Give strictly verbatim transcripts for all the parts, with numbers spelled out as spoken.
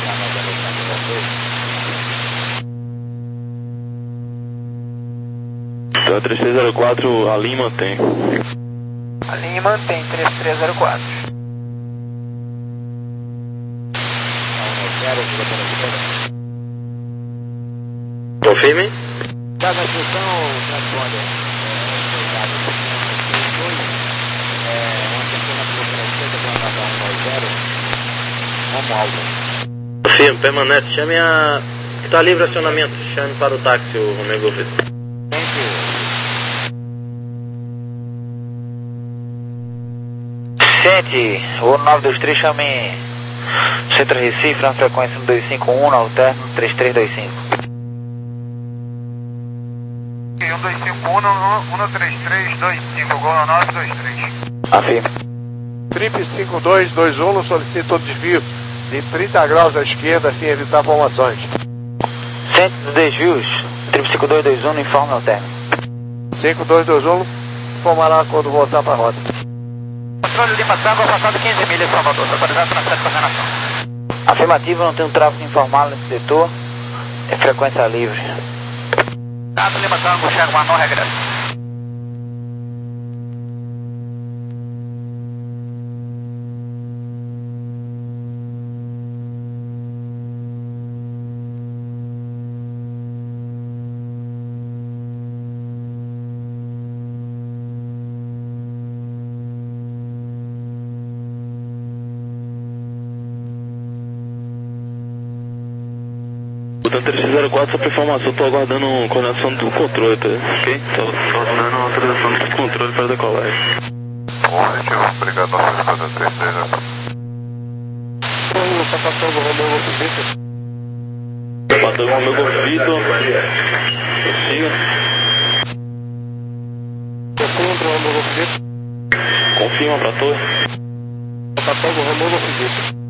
Então, três três zero quatro, a linha mantém. A linha mantém, três três zero quatro. Confirme. Dada a descrição, transponder. É, uma pequena velocidade para um zero. Como alvo. Confirme, permanece. Chame a... que está livre acionamento. Chame para o táxi, o Romeo Golfito. Sente, o nove dois três, chame Centro Recife, na frequência um dois cinco um, no término três três dois cinco. um dois cinco um, um três três dois cinco, gol no nove dois três. Afirma. Trip cinco dois dois um, solicita o desvio de trinta graus à esquerda, a fim de evitar formações. Centro dos desvios, Trip cinco dois dois um, informe ao término. cinco dois dois um, informará quando voltar para a rota. Controle Lima Tango, afastado quinze milhas, Salvador, autorizado para sete coordenação. Afirmativo, não tem um tráfego informal nesse setor, é frequência livre. Dado Lima Tango, chega uma não regressa. três zero quatro, só para informação, estou aguardando a coordenação do controle, tá? Ok? Estou aguardando a autorização do controle para decolar. Positivo, obrigado, nossa esposa três três zero quatro. O sapatógrafo Romeu Golfito. Sapatógrafo Romeu Golfito. Siga. Contra o Romeu Golfito. Confirma para torre. Sapatógrafo Romeu Golfito.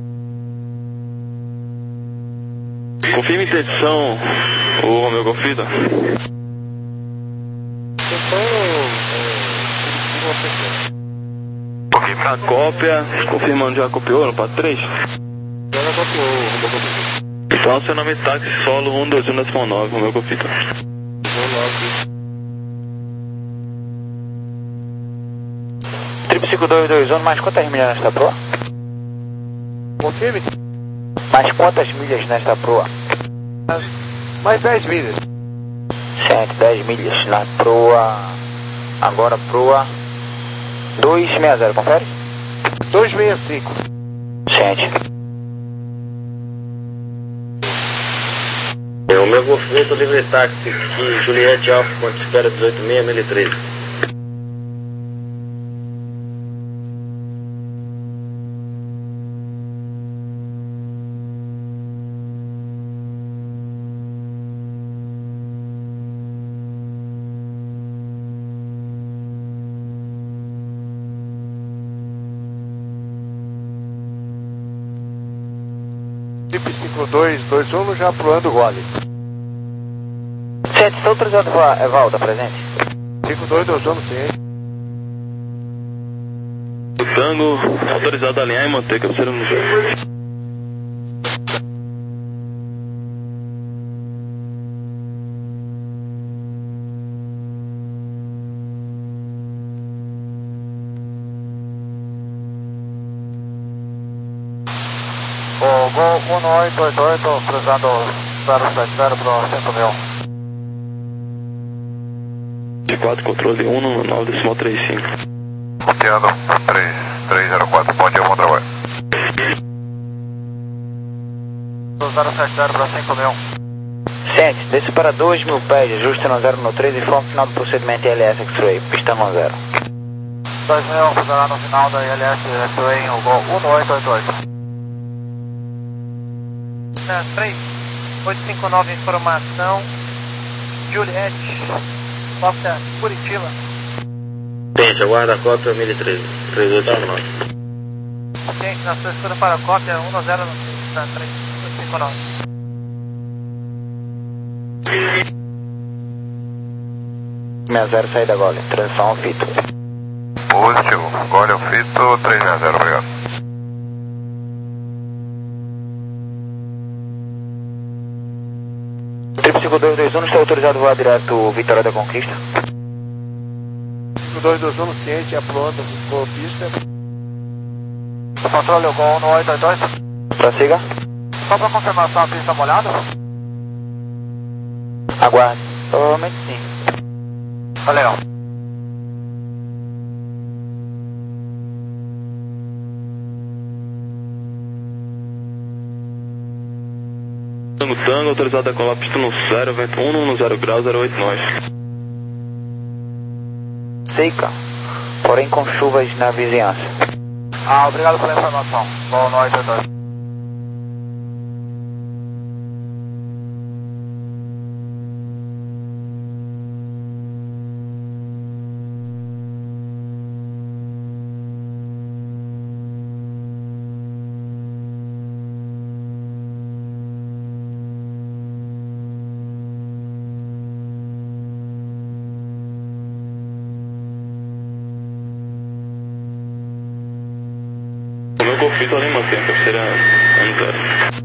Confirma interdição, o Romeu Golfito. A cópia, confirmando, já copiou no Pato três? Já copiou, Romeu Golfito. Então, seu nome é táxi solo um dois um nove, Romeu Golfito. Trip cinco dois dois um, mais quantas milhas nesta proa? Confirme. Mais quantas milhas nesta proa? Mais dez milhas. Certo, dez milhas na proa. Agora proa dois seis zero, confere? dois seis cinco. Certo. É o meu Golfito livre táxi, que Juliette Alfa, quando espera dezoito seis mil e treze. Trip cinco dois dois um, já proando o gole. Certo, está autorizado para Evalda, presente? cinco dois dois um, sim. O Tango, autorizado a alinhar e manter cabeceira no jogo. O Gol um oito oito oito, cruzando zero sete zero para o cinco mil. quatro, controle um no nove decimal trinta e cinco. Roteando três três zero quatro, bom dia, bom trabalho. zero sete zero para cinco mil. Sente, desce para dois mil pés, ajuste no zero no três e forma final do procedimento I L S X-Ray, pista no zero. dois mil, fazerá no final da I L S X-Ray, o Gol um oito oito oito. três oito cinco nove, informação, Juliette, cópia Curitiba. Gente, aguarda a cópia mil e treze, três oito cinco nove. Gente, na sua escuta para a cópia um zero três oito cinco nove. seis zero, saída Gole, transição ao fito. Positivo, Gole ao fito, três seis zero, obrigado. Triple cinco dois dois um, está autorizado voar direto Vitória da Conquista. cinco dois dois um, ciente, é pronta, ficou pista. Controle, eu vou no oito oito oito. Prossiga. Só para confirmação, a pista está molhada? Aguarde. Provavelmente sim. Tá legal. Tango Tango, autorizado a decolar pista no zero, vento um no zero grau, zero oito nós. Seca, porém com chuvas na vizinhança. Ah, obrigado pela informação. Bom, no oito oito oito. O meu conflito além mantém a cabeceira ano zero.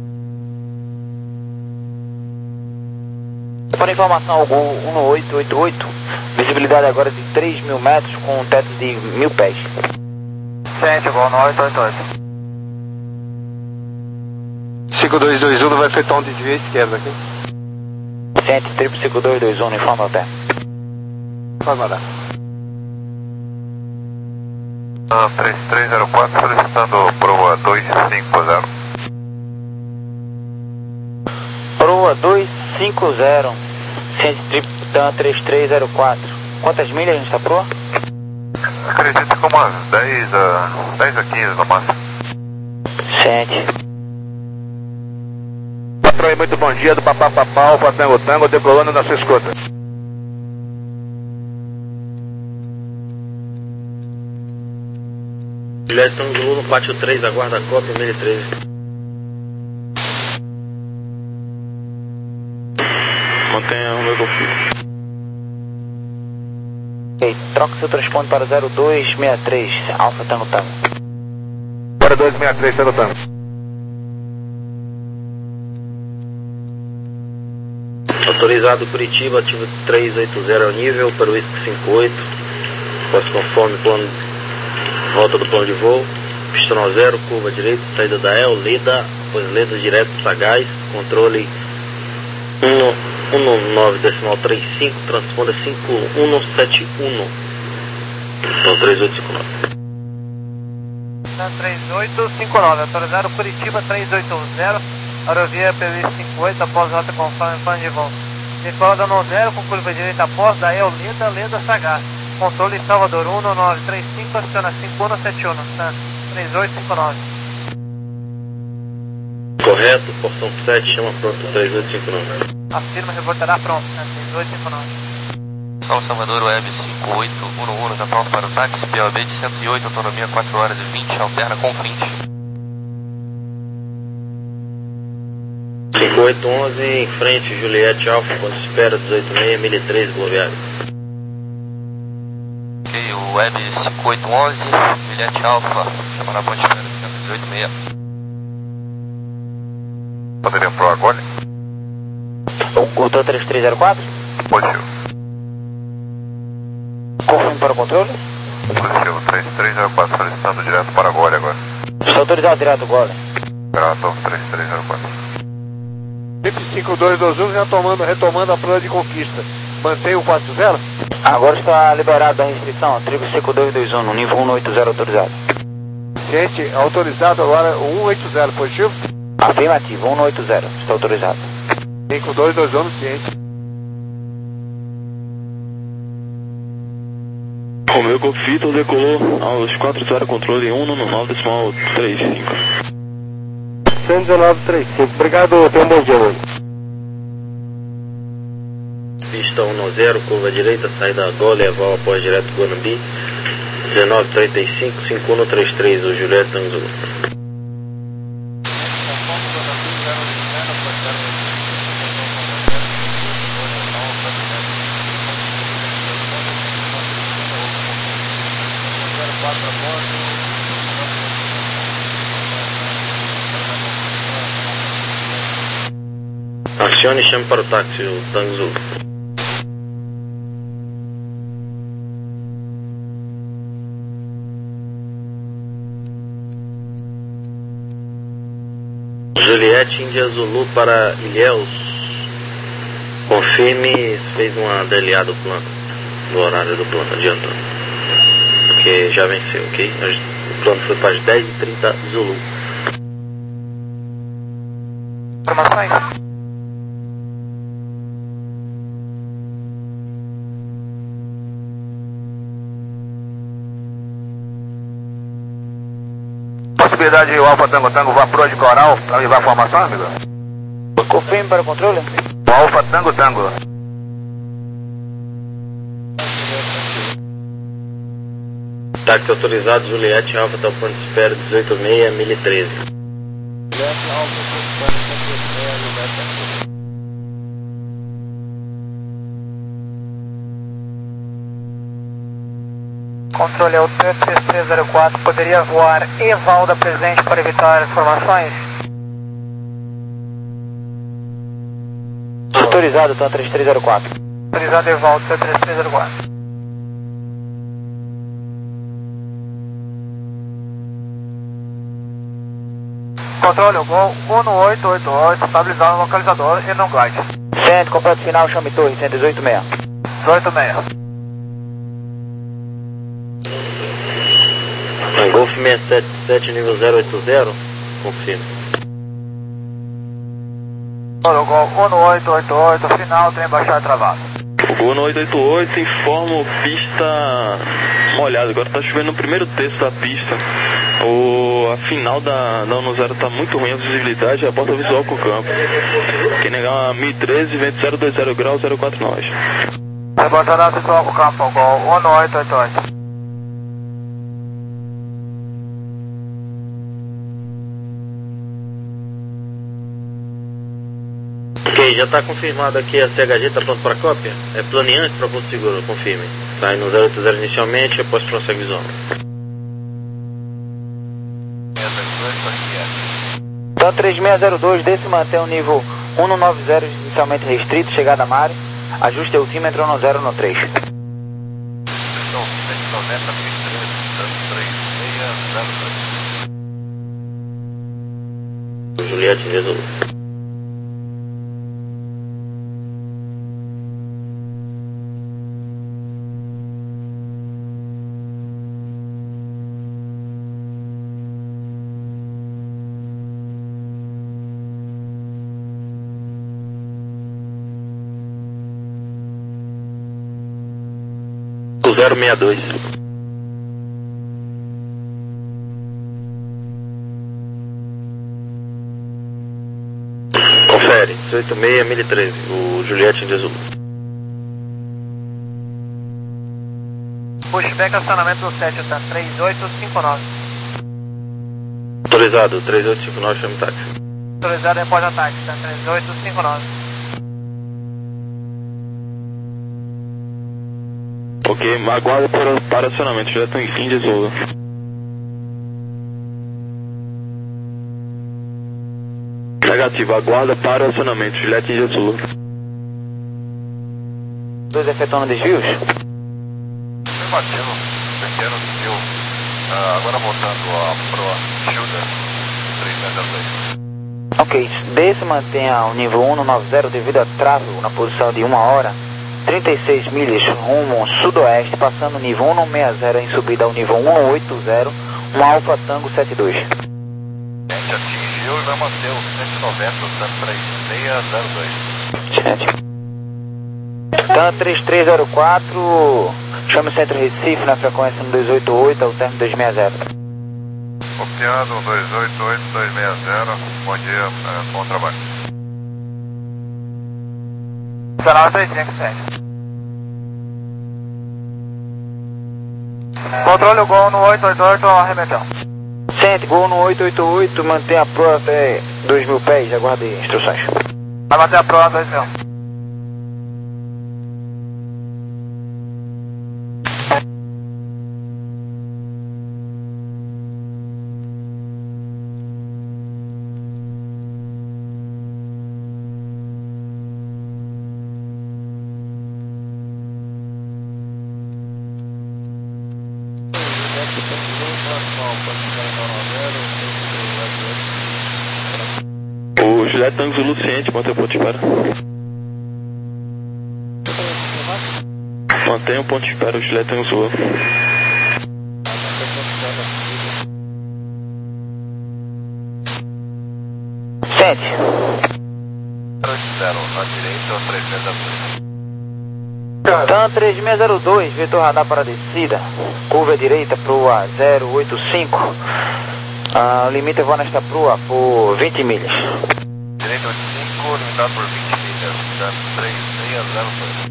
Por informação, ao Gol um oito oito oito, visibilidade agora de três mil metros com um teto de mil pés. Ciente, Gol no oito oito oito. cinco dois dois um vai efetuar um desvio à esquerda aqui. Ciente, Triple cinco dois dois um, informa ao tempo. Pode mandar. Ah, três três zero quatro solicitando proa dois cinco zero. Proa dois cinco zero, Ciente, Triple três três zero quatro. Quantas milhas a gente está proa? Acredito que umas dez a, dez a quinze no máximo. Ciente. Patrão, muito bom dia, do Papá Papau para Tango Tango, decolando na sua escuta. Juliette Tango no pátio três, aguarda a cópia mil e treze. Mantenha o meu conflito. Ok, troca seu transponder para zero dois seis três, Alfa Tango Tango. zero dois seis três, Tango Tango. Autorizado Curitiba, ativo três oito zero ao nível, para o I S C cinco oito. Posso conforme plano, volta do plano de voo. Pistão zero, curva direita, saída da E L, Leda, depois Leda direto, Sagaz, controle um nove decimal trinta e cinco, transponder cinco um sete um. Então três oito cinco nove. três oito cinco nove, autorizado Curitiba três oito zero, aerovia P V cinco oito, após rota conforme plano de voo. Decolada no zero, com curva direita após, da E L, Leda, Leda, Sagaz. Controle Salvador um nove três cinco, aciona cinco um sete um, três oito cinco nove. Correto, porção sete, chama pronto três oito cinco nove. Afirma, reportará pronto, três oito cinco nove. São Salvador, Web cinco oito um um, já pronto para o táxi, P O B de cento e oito, autonomia quatro horas e vinte, alterna com vinte. cinco oito onze, em frente, Juliette Alfa, quando espera, dezoito seis, mil e treze, Globiário. Ok, o Web cinco oito onze, Juliette Alfa, chama na ponte espera de cento e dezoito seis. Poderia proa agora? O T três três zero quatro? Positivo. Confirme para o controle? Positivo, três três zero quatro solicitando direto para Gole agora. Está autorizado direto Gole. Grato, três três zero quatro. Trip cinco dois dois um já tomando, retomando a prova de conquista. Mantém o quatro zero? Agora está liberado da restrição, Triple cinco dois dois um, no nível um oito zero autorizado. Ciente, autorizado agora o um oito zero, positivo? Afirmativo, um oito zero, está autorizado. cinco dois dois um, ciente. Romeu Confito decolou aos quatro zero, controle um no nove decimal trinta e cinco. cento e dezenove trinta e cinco, obrigado, tenha um bom dia, mano. Pista um zero, curva direita, saída Gole, aval após direto Guanambi, dezenove trinta e cinco, cinco um três três, o Juliette Tango. Acione e chame para o táxi, o Tango Zulu. Juliette Índia Zulu para Ilhéus. Confirme se fez uma D L A do plano, do horário do plano, adiantando. Porque já venceu, ok? O plano foi para as dez e trinta Zulu. Informações? Possibilidade de o Alfa Tango Tango vá pro de Coral para levar a formação, amigo? Confirme para o controle. O Alfa Tango Tango. Táxi autorizado, Juliette Alfa, até o ponto de espera dezoito seis, mil e treze. Controle é o T três três zero quatro, poderia voar Evalda presente para evitar informações? Autorizado, T três três zero quatro. Autorizado Evalda, T três três zero quatro. Controle, o Gol um oito oito oito, estabilizado no localizador e no glide. Centro, completo final, chame torre, cento e dezoito seis. dezoito seis. Golf seiscentos e setenta e sete, nível zero oito zero, confirma. O Gol um oito oito oito, final, trem baixar travado. O Gol no oito oito oito informa pista molhada, agora tá chovendo no primeiro terço da pista. O, a final da, da um zero tá muito ruim, a visibilidade e a porta visual com o campo. Quem negar uma mil e treze, vento zero dois zero graus, zero quatro nós. Reportando a visual com o campo, Gol um oito oito oito. Ok, já está confirmado aqui, a C H G está pronto para cópia? É planeante para ponto seguro, confirme. Sai no zero oito zero inicialmente, após prossegue visual. Então três seis zero dois, desse mantém o nível um nove zero inicialmente restrito, chegada a Mare. Ajuste altímetro no zero no três. Juliette Zulu. zero seis dois. Confere, dezoito seis, mil e treze, o Juliette Índia Zulu. Pushback acionamento do sete, tá três oito cinco nove. Autorizado, três oito cinco nove, chame táxi. Autorizado em pós-ataque, tá três oito cinco nove. Ok, aguarda para, para acionamento, direto em Índia Zulu. Negativo, aguarda para acionamento, Juliette Índia Zulu. Dois efetuando desvios? Afirmativo, pequeno desvio. Uh, agora voltando a Pro Ajuda três seis zero dois. Ok, desse mantenha o nível um nove zero devido a tráfego na posição de uma hora. trinta e seis milhas rumo sudoeste, passando o nível um seis zero em subida ao nível um oito zero, um Alfa Tango setenta e dois. Gente, atingiu e vai manter o cento e noventa, o três seis zero dois. TAM três três zero quatro, chame o Centro Recife na frequência no dois oito oito, ao término dois seis zero. Copiando dois oito oito, dois seis zero, bom dia, é, bom trabalho. Canal seis cinco sete. Controle o Gol no oito oito oito, arremetão. Centro, Gol no oito oito oito, mantém a proa até dois mil pés, aguarde instruções. Vai manter a proa dois mil. Juliette Tango Zulu ciente, mantenha o ponto de espera. Mantenha o ponto de espera, Juliette Tango Zulu. Sente. zero, na direita, três seis zero dois. TAM três seis zero dois, vetor radar para descida, curva direita para o A zero oito cinco, ah, limite voa nesta prua por vinte milhas. Direita oito cinco, limitado por vinte milhas, TAM três seis zero dois.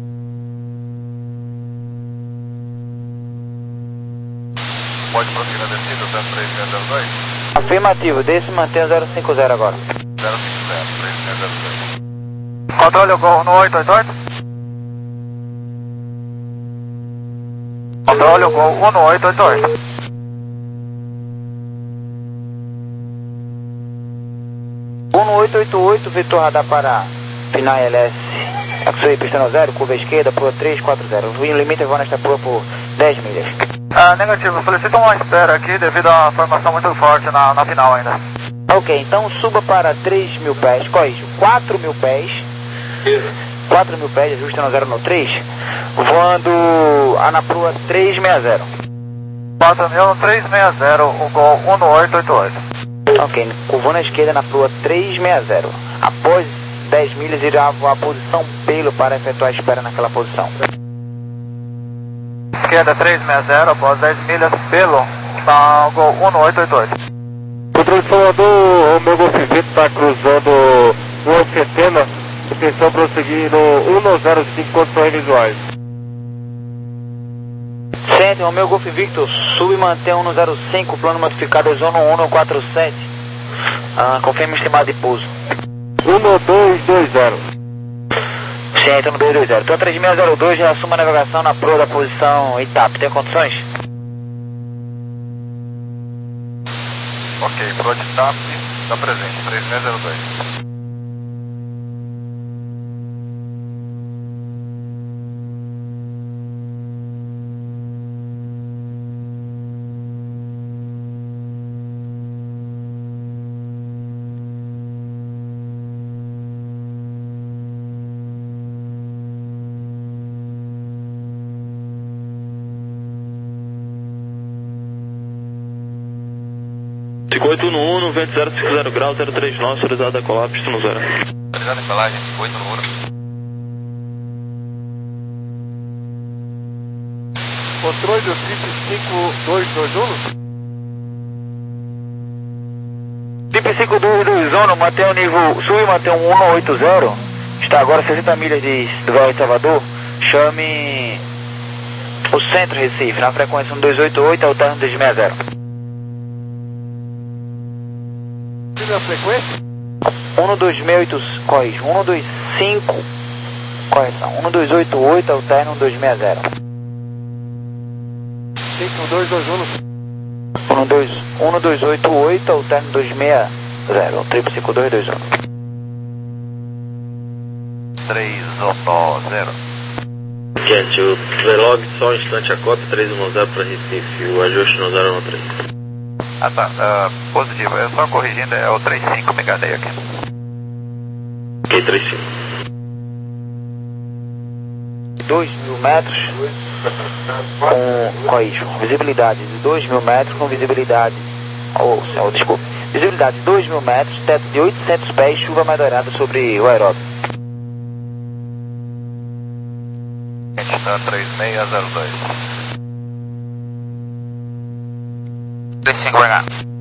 Pode prosseguir na descida, TAM três seis zero dois? Afirmativo, desce e mantém zero cinco zero agora. zero cinco zero, três seis zero dois. Controle o Gol no oito oito oito. Controle o Gol um no oito oito oito. um no oito oito oito, vetor radar para Pinay L S. X-Ray pistão zero, curva esquerda, prua três quatro zero. O limite voa nesta prua por dez milhas. Ah, negativo, solicito uma espera aqui devido a formação muito forte na, na final ainda. Ok, então suba para três mil pés, corrige, quatro mil pés. quatro mil pés, ajuste no zero no três, voando a na prua três seis zero. quatro mil três seis zero, o Gol um no oito oito oito. Ok, curvando à esquerda na prua três seis zero. Após dez milhas, irá voar a posição pelo para efetuar a espera naquela posição. Esquerda três seis zero, após dez milhas pelo, tá o Gol um no oito oito oito. Controle Salvador, o meu Golf Vito está cruzando o oito setenta, atenção prosseguir no um no zero cinco, condições visuais. Sente, o meu Golf Victor, sub e mantém um no zero cinco, plano modificado zona um no quatro sete. Ah, confirma o estimado de pouso. um no dois dois zero. Sente, um no dois dois zero. Então três seis zero dois, já assuma a navegação na proa da posição Itap. Tem condições? Ok, proa de TAP, está presente, três seis zero dois. cinco oito no um, vento zero cinco zero graus, zero três nove, autorizado a decolar, pista no zero. Autorizado a decolagem, cinco oito no um. Controle do Trip cinco dois dois um. Trip cinco dois dois um, mantém o nível, sub e mantém um um no oito zero. Está agora a sessenta milhas de, do Vale de Salvador. Chame o centro Recife, na frequência um dois oito oito, alterno dois seis zero. A frequência? um dois seis oito, corrige, um dois cinco, correção, um dois oito oito, alterno dois seis zero. cinco dois dois um. um dois oito oito, alterno dois seis zero, triplo cinco dois dois um. três um zero. Gente, o Velog só um instante a cota, três um zero para Recife, o ajuste no zero um três. Ah tá, uh, positivo, eu só corrigindo, é o três cinco, me enganei aqui. Ok, três cinco. dois mil metros com, corrijo, visibilidade de dois mil metros com visibilidade, ou oh, oh, desculpa, visibilidade de dois mil metros, teto de oitocentos pés, chuva moderada sobre o aeródromo. Gente, tá três seis zero dois. três cinco vai lá.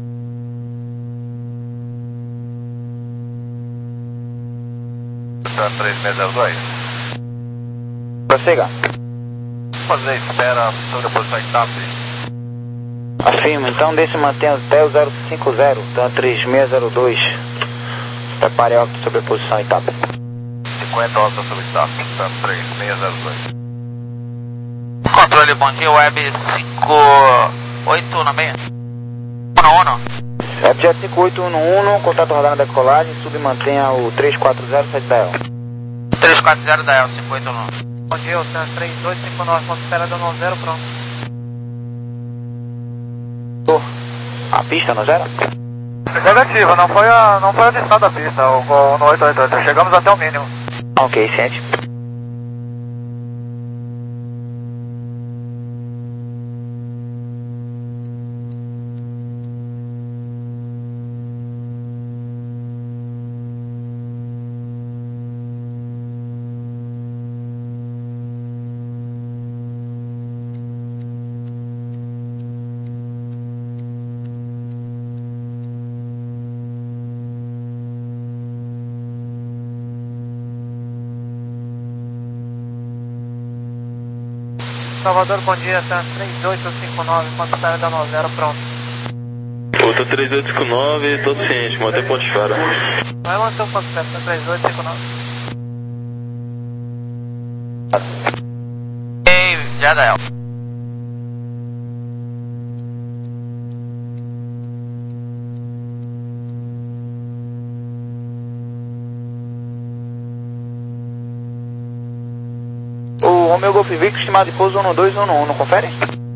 Tá três seis zero dois. Prossiga. Fazer espera sobre a posição Itap. Afirma, então desce e mantém até o zero cinco zero, então três seis zero dois. Prepare a órbita sobre a posição Itap. cinquenta órbita sobre Itap, tá três seis zero dois. Controle, bom dia, Web cinco oito no meio. um no um. Webjet cinco oito um no um, contato radar na decolagem, sub e mantenha o três quatro zero sete da E L. três quatro zero da E L, cinco oito um no um. Bom dia, Ocean três dois cinco nove, ponto esperado no zero, pronto. A pista no zero? Negativa, não foi a, não foi a distância da pista, o Gol no oito oito oito, chegamos até o mínimo. Ok, sente. Salvador, bom dia, tá três oito cinco nove, quanto sai da nove zero, pronto. Outra três oito cinco nove, tô ciente, manter ponto de fora. Vai manter o ponto certo, tá três oito cinco nove. Ei, Jadael. O Romeo Golf Victor, estimado de pouso um dois um um, confere?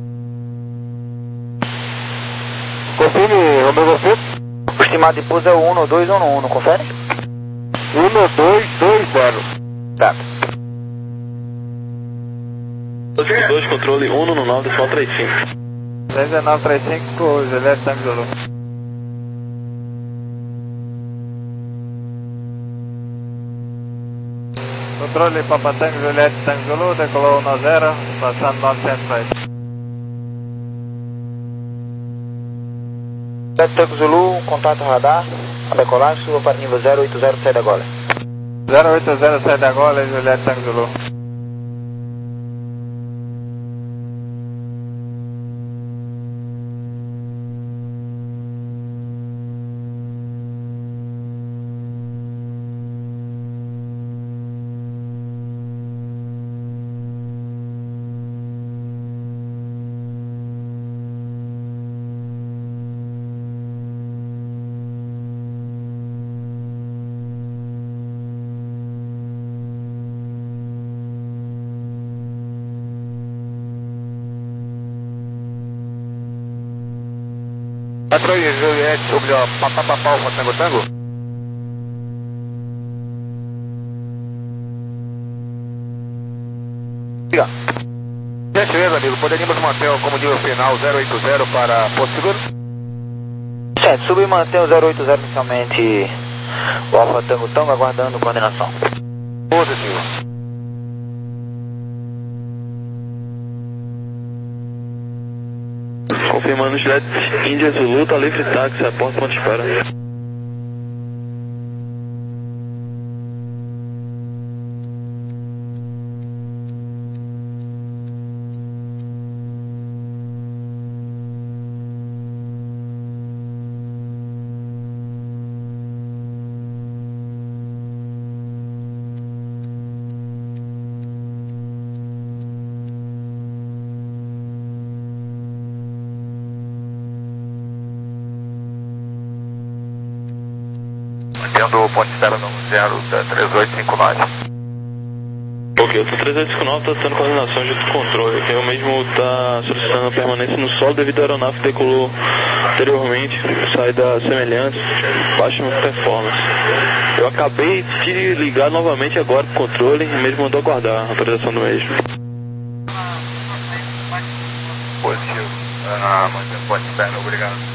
Confirme, Romeo Golf Victor. O estimado de pouso é o um dois um um, confere? um dois dois zero. Tá. dois, controle um no nove, decimal três cinco. três nove três cinco, Juliette Tango Zulu. Controle Papa Tango, Juliette Tango Zulu, decolou um zero, passando novecentos pés. Juliette Tango Zulu, contato radar, a decolagem, suba para nível zero oito zero, sai da gola. zero oito zero, sai da gola, Juliette Tango Zulu. quatro aí, Juliette, ou melhor, papapapau, Tango Tango. Diga. Gentileza, amigo, poderíamos manter como nível final zero oito zero para Porto Seguro? Certo, suba e mantém o zero oito zero inicialmente o Alfa Tango Tango, aguardando coordenação. Positivo. Confirmando Juliette Índia Zulu, tá livre táxi, a porta ponto de espera. Mantendo o ponto de espera no zero três oito cinco nove. Ok, eu tô três oito cinco nove, tô tendo coordenação junto com o controle. Eu mesmo tá solicitando a permanência no solo devido à aeronave que decolou anteriormente, saída semelhante, baixa performance. Eu acabei de ligar novamente agora pro controle e mesmo mandou aguardar a autorização do mesmo. Positivo. Ah, mantendo o ponto de espera, obrigado.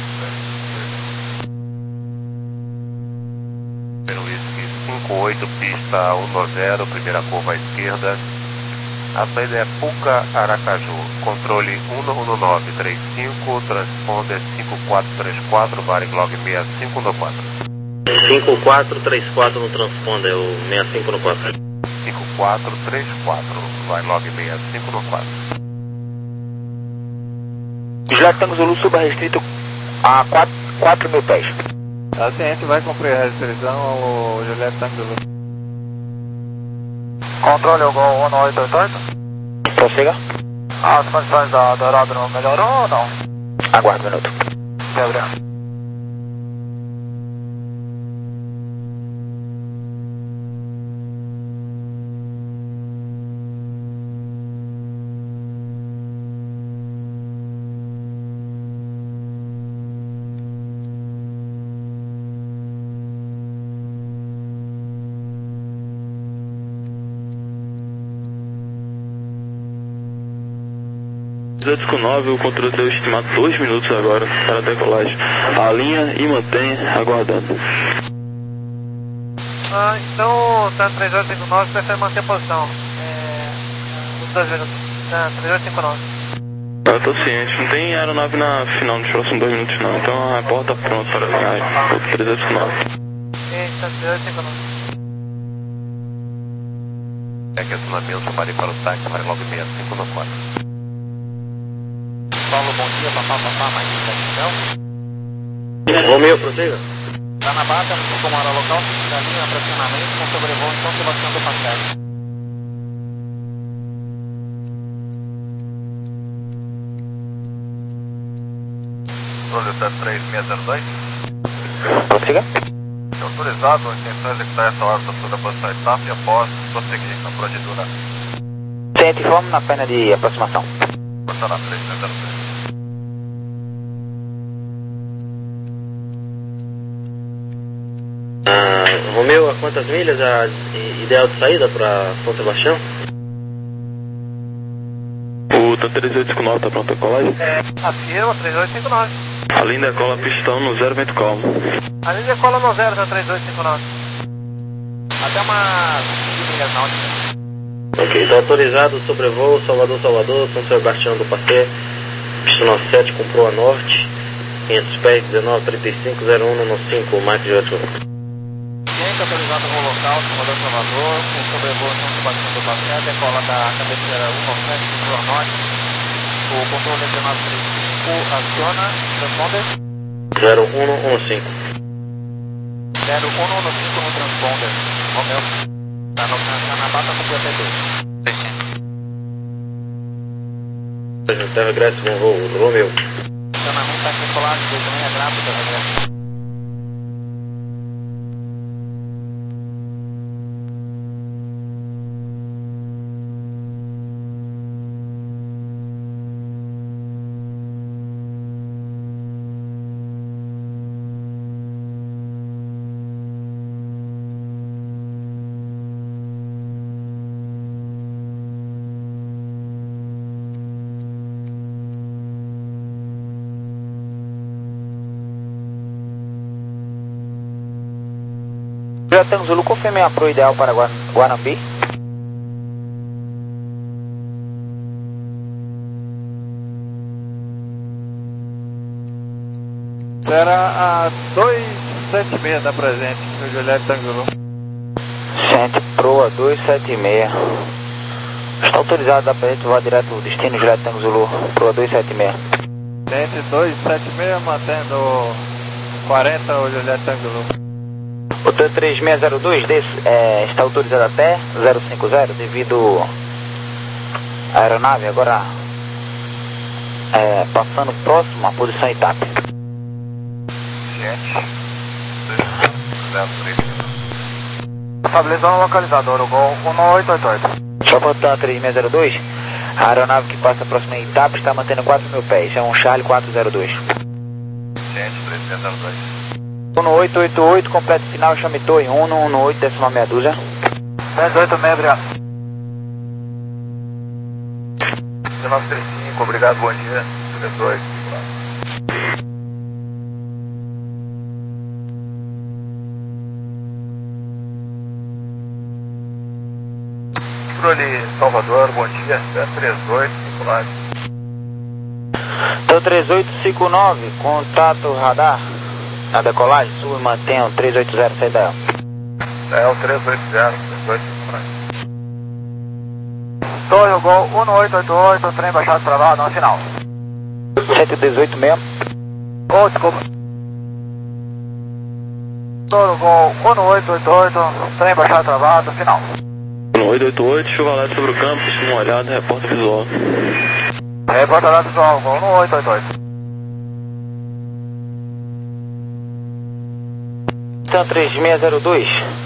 cinco oito, pista um zero, primeira curva à esquerda. A saída é Puca, Aracaju. Controle um um nove três cinco, transponder cinco quatro três quatro, Varig log seis cinco no quatro. cinco quatro três quatro no transponder, o sessenta e cinco no quatro. cinco quatro três quatro, Varig log sessenta e cinco no quatro. Juliette Tango Zulu, suba restrito a quatro mil pés. Assim a gente vai cumprir a restrição ao Juliette Tango Zulu. Controle o Gol um oito oito oito. Prossiga. As condições da, do aeródromo melhorou ou não? Aguarde um minuto. Gabriel. dezoito com nove, o controle deu estimado dois minutos agora para a decolagem. Alinha e mantém aguardando. Ah, então, tá três oito cinco nove, prefere manter a posição. É, os dois minutos. Tá, três oito cinco nove. Eu tô ciente, não tem aeronave na final nos próximos dois minutos não, então a porta tá pronta para alinhar. três oito cinco nove. Eita, três oito cinco nove. É que acionamento, parei para o táxi, parei logo seis cinco no quatro. Paulo, bom dia, papá, papá, mais um Romeu, prossiga. Tá na bata, como hora local, da linha, pressionamento, com sobrevoo em São Sebastião do Pastel. Controle sete três seis zero dois. Prossiga. Autorizado, intenção de executar essa hora da posição etapa e após prosseguir na procedura. Sente fome na pena de aproximação. Porta na três seis zero dois. Ah, Romeu, a quantas milhas a ideal de saída para São Sebastião? O T três oito cinco nove tá pronto a decolagem? É, afirma, três oito cinco nove. A linha decola pistão no zero vento calmo. A linha decola no zero, tá três oito cinco nove. Até umas quinze milhas náuticas. Ok, está autorizado o sobrevoo Salvador, Salvador, São Sebastião do Passé, pista nove sete com proa norte, quinhentos pés, dezenove trinta e cinco zero um no cinco, Mike de oito. Ciente, autorizado o voo local, Salvador, Salvador, com sobrevoo São Sebastião do Passé, decola da cabeceira um nove sete com proa norte, o controle dezenove trinta e cinco aciona, transponder. zero um um cinco. zero um um cinco no transponder, Romeu. Tá no, na, na bata com o P T dois. Terra Grécia, bom voo, Romeu. Funcionamento tá circular, dois meia gráfico, Terra Grécia. Tango Zulu, confirme a proa ideal para Guan Guanambi. Será a dois sete seis da presente, no Juliette Tango Zulu. Sente, proa dois sete seis. Está autorizado da presente, voar direto ao destino Juliette Tango Zulu, proa dois sete seis. Sente dois sete seis, mantendo quarenta o Juliette Tango Zulu. O T três seis zero dois desse, é, está autorizado até zero cinco zero devido à aeronave agora é, passando próximo à posição etapa. Gente, zero três. Estabilizando o localizador, o Gol um oito oito oito. Só para o T três seis zero dois, a aeronave que passa próximo à etapa está mantendo quatro mil pés, é um Charlie quatro zero dois. Gente, três seis zero dois. um oito oito oito, completo final, chame torre um um oito, décima meia dúzia. dez oito seis, obrigado. dezenove trinta e cinco, obrigado, bom dia. dezoito. Controle Salvador, bom dia. três oito cinco nove. Então três oito cinco nove, contato radar. Na decolagem, suba e mantenha o três oito zero, sai daí. É o três oito zero, três oito cinco nove. Torre, Gol um oito oito oito, trem baixado travado, no final. cento e dezoito mesmo. Oh, desculpa. Torre, Gol um oito oito oito, trem baixado travado, final. um oito oito oito, chuva leve sobre o campo, dá uma olhada, repórter visual. Repórter lá visual, Gol um oito oito oito. Então três seis zero dois.